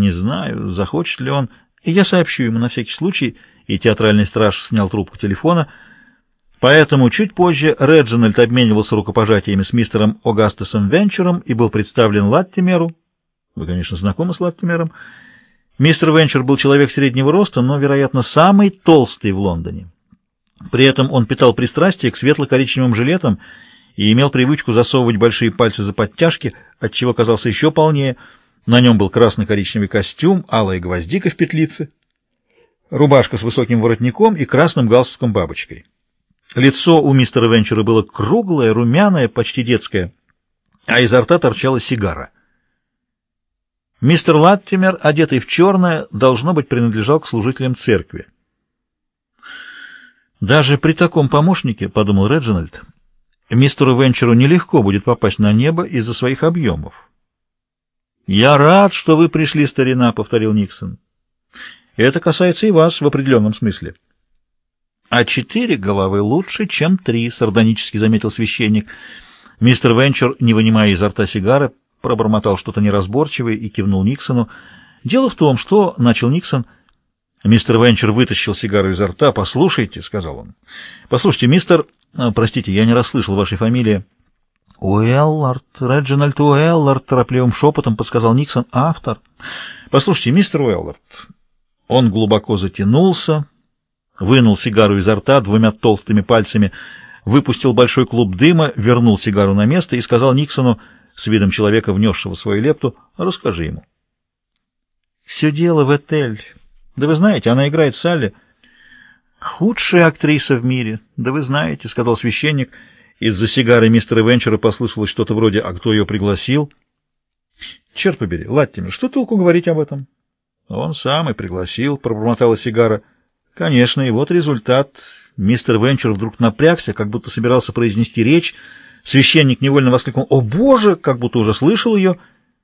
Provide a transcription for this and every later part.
Не знаю, захочет ли он. Я сообщу ему на всякий случай, и театральный страж снял трубку телефона. Поэтому чуть позже Реджинальд обменивался рукопожатиями с мистером Огастасом Венчуром и был представлен Латтимеру. Вы, конечно, знакомы с Латтимером. Мистер Венчур был человек среднего роста, но, вероятно, самый толстый в Лондоне. При этом он питал пристрастие к светло-коричневым жилетам и имел привычку засовывать большие пальцы за подтяжки, отчего казался еще полнее. На нем был красно-коричневый костюм, алая гвоздика в петлице, рубашка с высоким воротником и красным галстуком-бабочкой. Лицо у мистера Венчура было круглое, румяное, почти детское, а изо рта торчала сигара. Мистер Латтимер, одетый в черное, должно быть, принадлежал к служителям церкви. «Даже при таком помощнике, — подумал Реджинальд, — мистеру Венчуру нелегко будет попасть на небо из-за своих объемов». «Я рад, что вы пришли, старина», — повторил Никсон. «Это касается и вас в определенном смысле». «А 4 головы лучше, чем 3», — сардонически заметил священник. Мистер Венчур, не вынимая изо рта сигары, пробормотал что-то неразборчивое и кивнул Никсону. «Дело в том, что...» — начал Никсон. Мистер Венчур вытащил сигару изо рта. «Послушайте», — сказал он. «Послушайте, мистер... Простите, я не расслышал вашей фамилии». «Уэллард, Реджинальд Уэллард», — торопливым шепотом подсказал Никсон. «Автор». «Послушайте, мистер Уэллард...» Он глубоко затянулся, вынул сигару изо рта 2 толстыми пальцами, выпустил большой клуб дыма, вернул сигару на место и сказал Никсону с видом человека, внесшего свою лепту: «Расскажи ему». «Все дело в Этель. Да вы знаете, она играет Салли. Худшая актриса в мире. Да вы знаете», — сказал священник. Из-за сигары мистера Венчура послышалось что-то вроде: «А кто ее пригласил?» «Черт побери, Латтимер, что толку говорить об этом?» «Он сам и пригласил», — пробормотала сигара. «Конечно, и вот результат». Мистер Венчур вдруг напрягся, как будто собирался произнести речь. Священник невольно воскликнул: «О, Боже!», как будто уже слышал ее.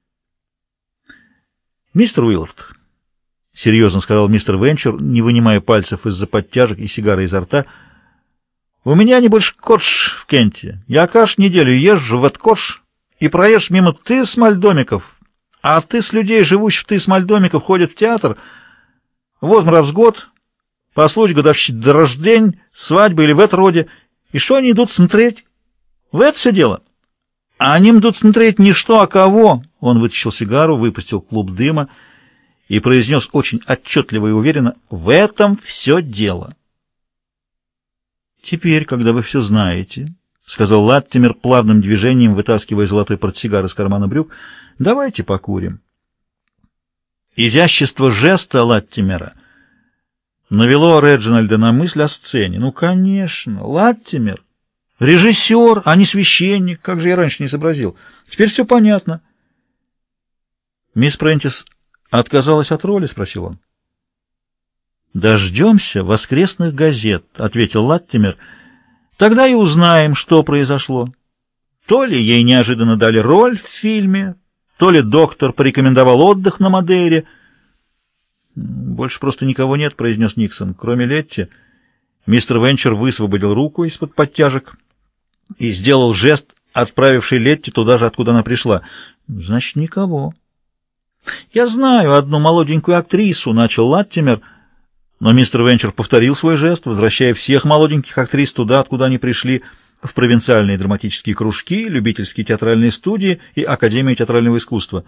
«Мистер Уиллард», — серьезно сказал мистер Венчур, не вынимая пальцев из-за подтяжек и сигары изо рта, — «у меня не больше Котш в Кенте. Я каждую неделю езжу в Эткотш и проезжу мимо Тысмальдомиков, а тыс людей, живущих в Тысмальдомиках, ходят в театр возьм раз в год, по случаю годовщины рождения, свадьбы или в это роде. И что они идут смотреть? В это все дело. А они идут смотреть не что, а кого». Он вытащил сигару, выпустил клуб дыма и произнес очень отчетливо и уверенно: «В этом все дело». «Теперь, когда вы все знаете, — сказал Латтимер, плавным движением вытаскивая золотой портсигар из кармана брюк, — давайте покурим». Изящество жеста Латтимера навело Реджинальда на мысль о сцене. Ну, конечно, Латтимер — режиссер, а не священник. Как же я раньше не сообразил. Теперь все понятно. «Мисс Прентис отказалась от роли?» — спросил он. «Дождемся воскресных газет», — ответил Латтимер. «Тогда и узнаем, что произошло. То ли ей неожиданно дали роль в фильме, то ли доктор порекомендовал отдых на Мадейре». «Больше просто никого нет», — произнес Никсон, — «кроме Летти». Мистер Венчур высвободил руку из-под подтяжек и сделал жест, отправивший Летти туда же, откуда она пришла. «Значит, никого». «Я знаю одну молоденькую актрису», — начал Латтимер, но мистер Венчур повторил свой жест, возвращая всех молоденьких актрис туда, откуда они пришли, в провинциальные драматические кружки, любительские театральные студии и Академию театрального искусства.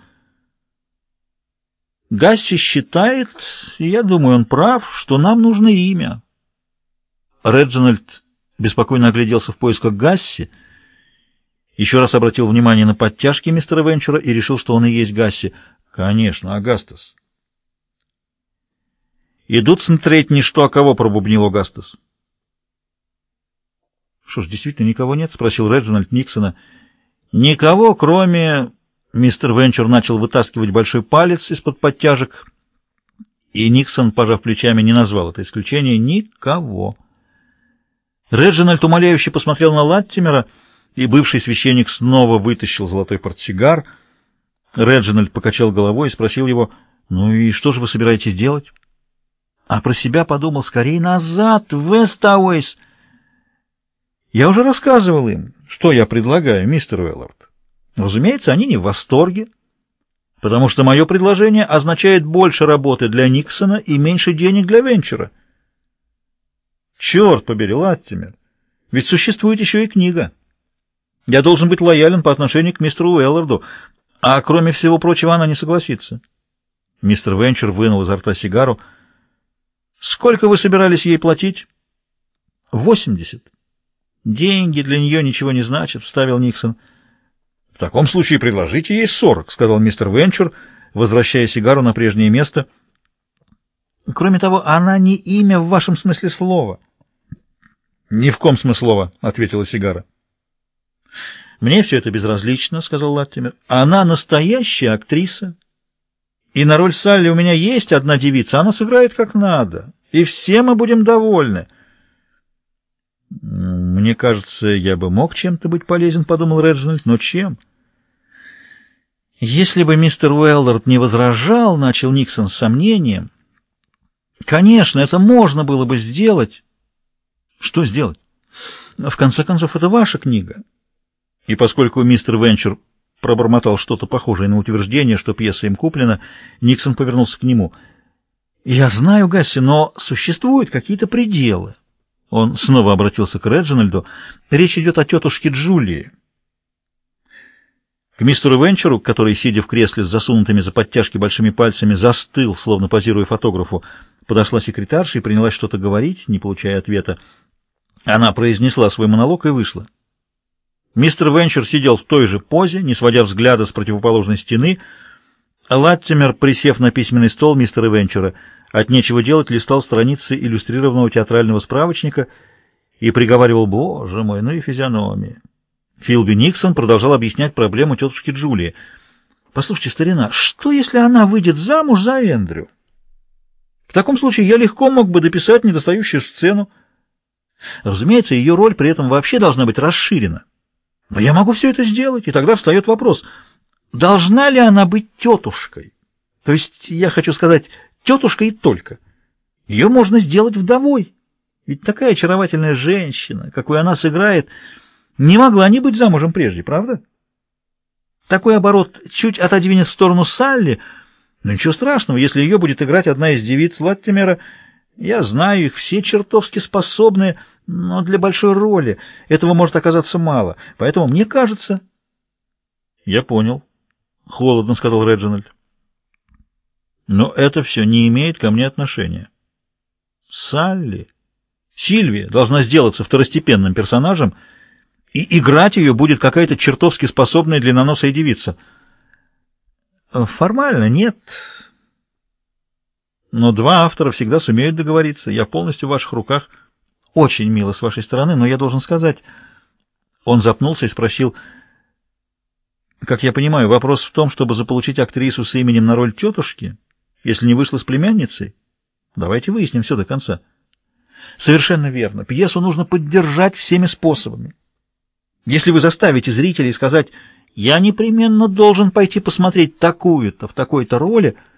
«Гасси считает, и я думаю, он прав, что нам нужно имя». Реджинальд беспокойно огляделся в поисках Гасси, еще раз обратил внимание на подтяжки мистера Венчура и решил, что он и есть Гасси. «Конечно, Агастас». «Идут смотреть не что, а кого», — пробубнил Агастас. «Что ж, действительно никого нет?» — спросил Реджинальд Никсона. «Никого, кроме...» Мистер Венчур начал вытаскивать большой палец из-под подтяжек, и Никсон, пожав плечами, не назвал это исключение. «Никого». Реджинальд умоляюще посмотрел на Латтимера, и бывший священник снова вытащил золотой портсигар. Реджинальд покачал головой и спросил его: «Ну и что же вы собираетесь делать?» А про себя подумал: «Скорее назад, в Вестауэйс». «Я уже рассказывал им, что я предлагаю, мистер Уэллард. Разумеется, они не в восторге, потому что мое предложение означает больше работы для Никсона и меньше денег для Венчера. Черт побери, Латтимер, ведь существует еще и книга. Я должен быть лоялен по отношению к мистеру Уэлларду, а кроме всего прочего она не согласится. Мистер Венчер вынул изо рта сигару. «Сколько вы собирались ей платить?» 80. «Деньги для нее ничего не значат», — вставил Никсон. «В таком случае предложите ей 40», — сказал мистер Венчер, возвращая сигару на прежнее место. «Кроме того, она не имя в вашем смысле слова». «Ни в ком смысле слова», — ответила сигара. «Мне все это безразлично», — сказал Латтимер. «Она настоящая актриса. И на роль Салли у меня есть одна девица, она сыграет как надо, и все мы будем довольны». «Мне кажется, я бы мог чем-то быть полезен», — подумал Реджинальд, — «но чем?» «Если бы мистер Уэллард не возражал», — начал Никсон с сомнением, — «конечно, это можно было бы сделать». «Что сделать? В конце концов, это ваша книга». И поскольку мистер Венчер пробормотал что-то похожее на утверждение, что пьеса им куплена, Никсон повернулся к нему. «Я знаю, Гасси, но существуют какие-то пределы». Он снова обратился к Реджинальду. «Речь идет о тетушке Джулии». К мистеру Венчеру, который, сидя в кресле с засунутыми за подтяжки большими пальцами, застыл, словно позируя фотографу, подошла секретарша и принялась что-то говорить, не получая ответа. Она произнесла свой монолог и вышла. Мистер Венчер сидел в той же позе, не сводя взгляда с противоположной стены. Латтимер, присев на письменный стол мистера Венчера, от нечего делать листал страницы иллюстрированного театрального справочника и приговаривал: «Боже мой, ну и физиономия». Филби Никсон продолжал объяснять проблему тетушки Джулии. «Послушайте, старина, что если она выйдет замуж за Эндрю? В таком случае я легко мог бы дописать недостающую сцену. Разумеется, ее роль при этом вообще должна быть расширена. Но я могу все это сделать, и тогда встает вопрос, должна ли она быть тетушкой? То есть, я хочу сказать, тетушкой и только. Ее можно сделать вдовой. Ведь такая очаровательная женщина, какую она сыграет, не могла не быть замужем прежде, правда? Такой оборот чуть отодвинет в сторону Салли, но ничего страшного, если ее будет играть одна из девиц Латтимера. Я знаю их, все чертовски способные, но для большой роли этого может оказаться мало. Поэтому мне кажется... Я понял, — холодно сказал Реджинальд. Но это все не имеет ко мне отношения. Салли, Сильвия должна сделаться второстепенным персонажем, и играть ее будет какая-то чертовски способная длинноносая девица. Формально нет. Но два автора всегда сумеют договориться. Я полностью в ваших руках. Очень мило с вашей стороны, но я должен сказать... Он запнулся и спросил: «Как я понимаю, вопрос в том, чтобы заполучить актрису с именем на роль тетушки, если не вышла с племянницей? Давайте выясним все до конца». «Совершенно верно. Пьесу нужно поддержать всеми способами. Если вы заставите зрителей сказать: «Я непременно должен пойти посмотреть такую-то в такой-то роли»,